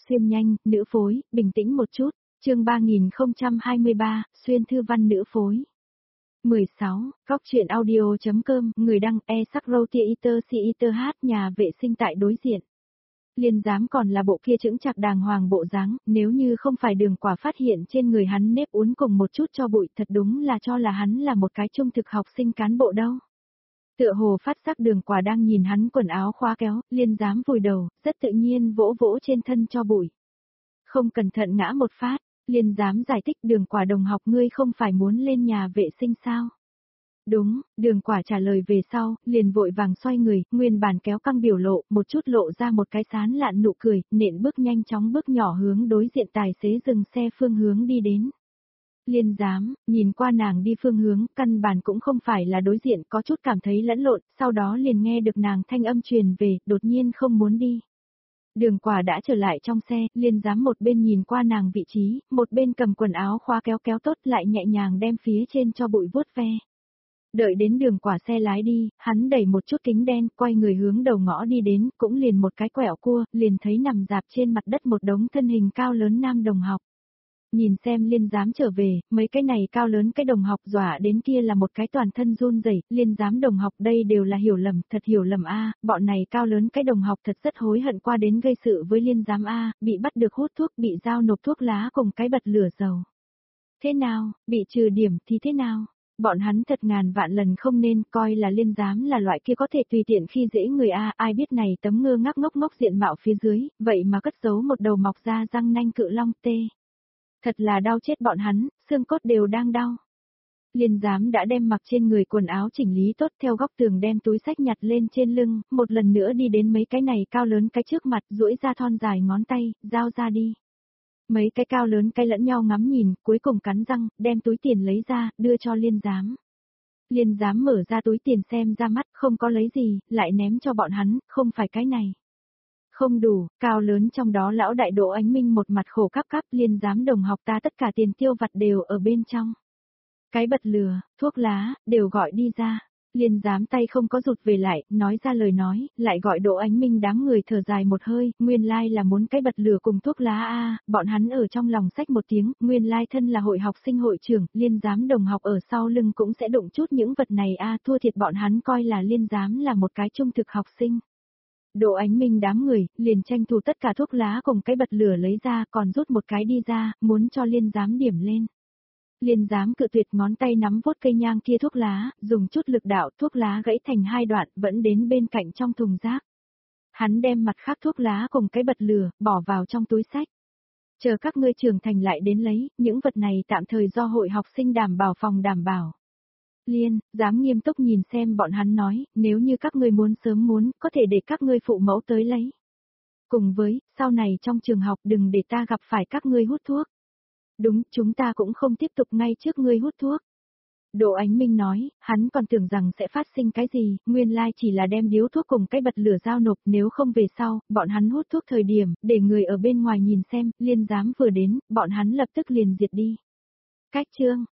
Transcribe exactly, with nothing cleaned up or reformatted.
Xuyên nhanh, nữ phối, bình tĩnh một chút, chương ba nghìn không trăm hai mươi ba, xuyên thư văn nữ phối. mười sáu, Góc truyện audio.com, người đăng e sắc roti iter si iter hát nhà vệ sinh tại đối diện. Liên giám còn là bộ kia chững chạc đàng hoàng bộ dáng, nếu như không phải Đường Quả phát hiện trên người hắn nếp uốn cùng một chút cho bụi, thật đúng là cho là hắn là một cái trung thực học sinh cán bộ đâu. Tựa hồ phát giác Đường Quả đang nhìn hắn quần áo khóa kéo, liên giám vùi đầu, rất tự nhiên vỗ vỗ trên thân cho bụi. Không cẩn thận ngã một phát, liên giám giải thích Đường Quả đồng học ngươi không phải muốn lên nhà vệ sinh sao? Đúng, Đường Quả trả lời về sau, liền vội vàng xoay người, nguyên bản kéo căng biểu lộ, một chút lộ ra một cái sán lạn nụ cười, nện bước nhanh chóng bước nhỏ hướng đối diện tài xế dừng xe phương hướng đi đến. Liên giám, nhìn qua nàng đi phương hướng, căn bản cũng không phải là đối diện, có chút cảm thấy lẫn lộn, sau đó liền nghe được nàng thanh âm truyền về, đột nhiên không muốn đi. Đường Quả đã trở lại trong xe, liên giám một bên nhìn qua nàng vị trí, một bên cầm quần áo khóa kéo kéo tốt lại nhẹ nhàng đem phía trên cho bụi vuốt ve. Đợi đến Đường Quả xe lái đi, hắn đẩy một chút kính đen, quay người hướng đầu ngõ đi đến, cũng liền một cái quẹo cua, liền thấy nằm dạp trên mặt đất một đống thân hình cao lớn nam đồng học. Nhìn xem liên giám trở về, mấy cái này cao lớn cái đồng học dọa đến kia là một cái toàn thân run rẩy, liên giám đồng học đây đều là hiểu lầm, thật hiểu lầm a, bọn này cao lớn cái đồng học thật rất hối hận qua đến gây sự với liên giám a, bị bắt được hút thuốc, bị giao nộp thuốc lá cùng cái bật lửa dầu. Thế nào, bị trừ điểm thì thế nào? Bọn hắn thật ngàn vạn lần không nên coi là liên giám là loại kia có thể tùy tiện khi dễ người a, ai biết này tấm ngơ ngác ngốc ngốc diện mạo phía dưới, vậy mà cất giấu một đầu mọc ra răng nanh cự long tê. Thật là đau chết bọn hắn, xương cốt đều đang đau. Liên giám đã đem mặc trên người quần áo chỉnh lý tốt theo góc tường đem túi sách nhặt lên trên lưng, một lần nữa đi đến mấy cái này cao lớn cái trước mặt, duỗi ra thon dài ngón tay, giao ra đi. Mấy cái cao lớn cái lẫn nhau ngắm nhìn, cuối cùng cắn răng, đem túi tiền lấy ra, đưa cho liên giám. Liên giám mở ra túi tiền xem ra mắt, không có lấy gì, lại ném cho bọn hắn, không phải cái này. Không đủ, cao lớn trong đó lão đại Đỗ Ánh Minh một mặt khổ cắp cắp, liên giám đồng học ta tất cả tiền tiêu vặt đều ở bên trong. Cái bật lửa, thuốc lá, đều gọi đi ra. Liên giám tay không có rụt về lại, nói ra lời nói, lại gọi Đỗ Ánh Minh đám người thở dài một hơi, nguyên lai like là muốn cái bật lửa cùng thuốc lá a, bọn hắn ở trong lòng sách một tiếng, nguyên lai like thân là hội học sinh hội trưởng, liên giám đồng học ở sau lưng cũng sẽ đụng chút những vật này a, thua thiệt bọn hắn coi là liên giám là một cái trung thực học sinh. Đỗ Ánh Minh đám người, liền tranh thủ tất cả thuốc lá cùng cái bật lửa lấy ra, còn rút một cái đi ra, muốn cho liên giám điểm lên. Liên giám cự tuyệt, ngón tay nắm vuốt cây nhang kia thuốc lá, dùng chút lực đạo, thuốc lá gãy thành hai đoạn, vẫn đến bên cạnh trong thùng rác. Hắn đem mặt khác thuốc lá cùng cái bật lửa, bỏ vào trong túi sách. Chờ các ngươi trưởng thành lại đến lấy, những vật này tạm thời do hội học sinh đảm bảo phòng đảm bảo. Liên, dám nghiêm túc nhìn xem bọn hắn nói, nếu như các ngươi muốn sớm muốn, có thể để các ngươi phụ mẫu tới lấy. Cùng với, sau này trong trường học đừng để ta gặp phải các ngươi hút thuốc. Đúng, chúng ta cũng không tiếp tục ngay trước ngươi hút thuốc. Đỗ Ánh Minh nói, hắn còn tưởng rằng sẽ phát sinh cái gì, nguyên lai chỉ là đem điếu thuốc cùng cái bật lửa giao nộp, nếu không về sau, bọn hắn hút thuốc thời điểm, để người ở bên ngoài nhìn xem, liên giám vừa đến, bọn hắn lập tức liền diệt đi. Cách chương,